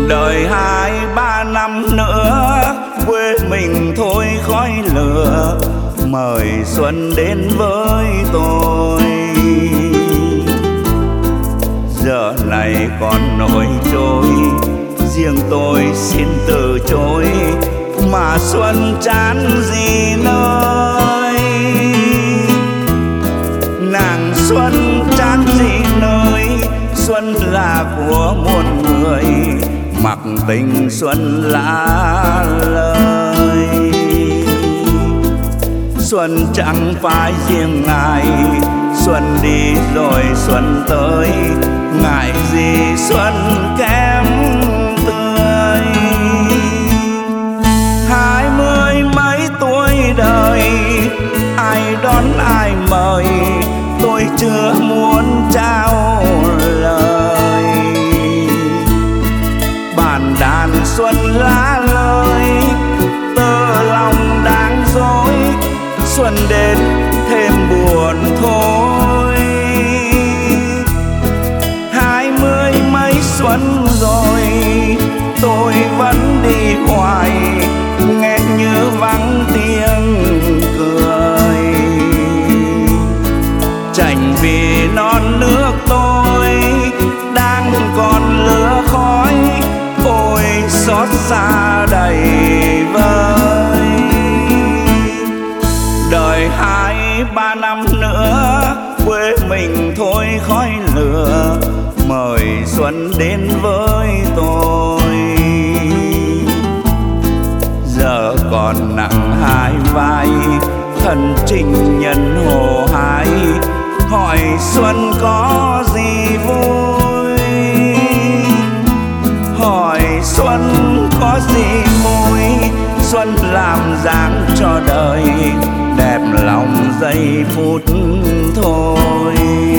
Đợi 2-3 năm nữa quê mình thôi khói lửa, mời xuân đến với tôi. Giờ này còn nỗi trôi, riêng tôi xin từ chối, mà xuân chán gì nơi. Nàng xuân chán gì nơi, xuân là của muôn người, mặc tình xuân lạ lời. Xuân chẳng phải riêng ngài, xuân đi rồi xuân tới, ngại gì xuân kém tươi. 20 mấy tuổi đời, ai đón ai mời, tôi chưa muốn trao lời. Bàn đàn xuân lá lời, tơ lòng đang dối, xuân đến thêm buồn thôi. 20 mấy xuân rồi, tôi vẫn đi hoài, nghe như vắng tiếng cười. Chạnh vì non nước tôi đang còn lửa khói, ôi xót xa đầy vơi. Đợi 2-3 năm nữa quê mình thôi khói lửa, mời xuân đến với tôi. Giờ còn nặng 2 vai, thân trinh nhân hồ hái, hỏi xuân có gì vui, hỏi xuân có gì vui. Xuân làm dáng cho đời, đẹp lòng giây phút thôi.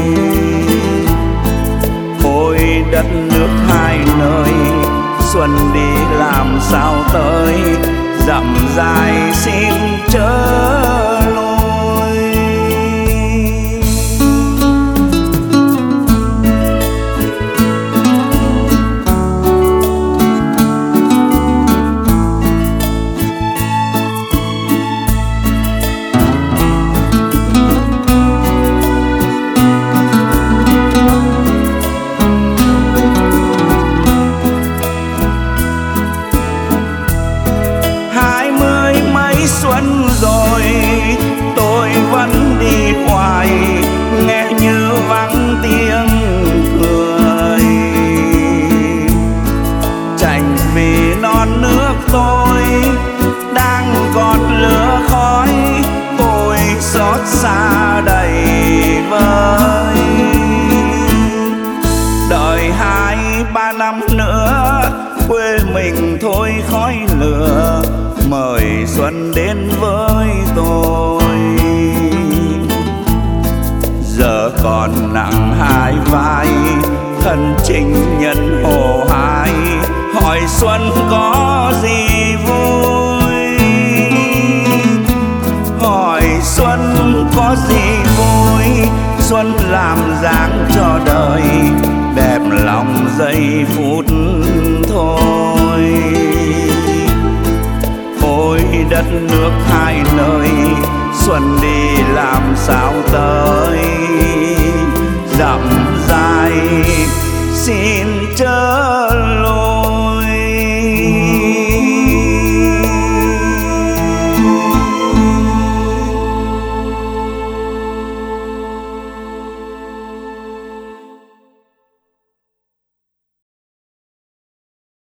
Ôi đất nước hai nơi, xuân đi làm sao tới, dặm dài xin chớ lùi. Xuân rồi tôi vẫn đi hoài, nghe như vắng tiếng cười. Chạnh vì non nước tôi đang còn lửa khói, ôi xót xa đầy vơi. Đợi 2-3 năm nữa quê mình thôi khói lửa, mời xuân đến với tôi. Giờ còn nặng 2 vai, thân trinh nhân hồ hái, hỏi xuân có gì vui, hỏi xuân có gì vui. Xuân làm dáng cho đời, đẹp lòng giây phút thôi. Ôi đất nước hai nơi, xuân đi làm sao tới, dặm dài xin chớ lùi.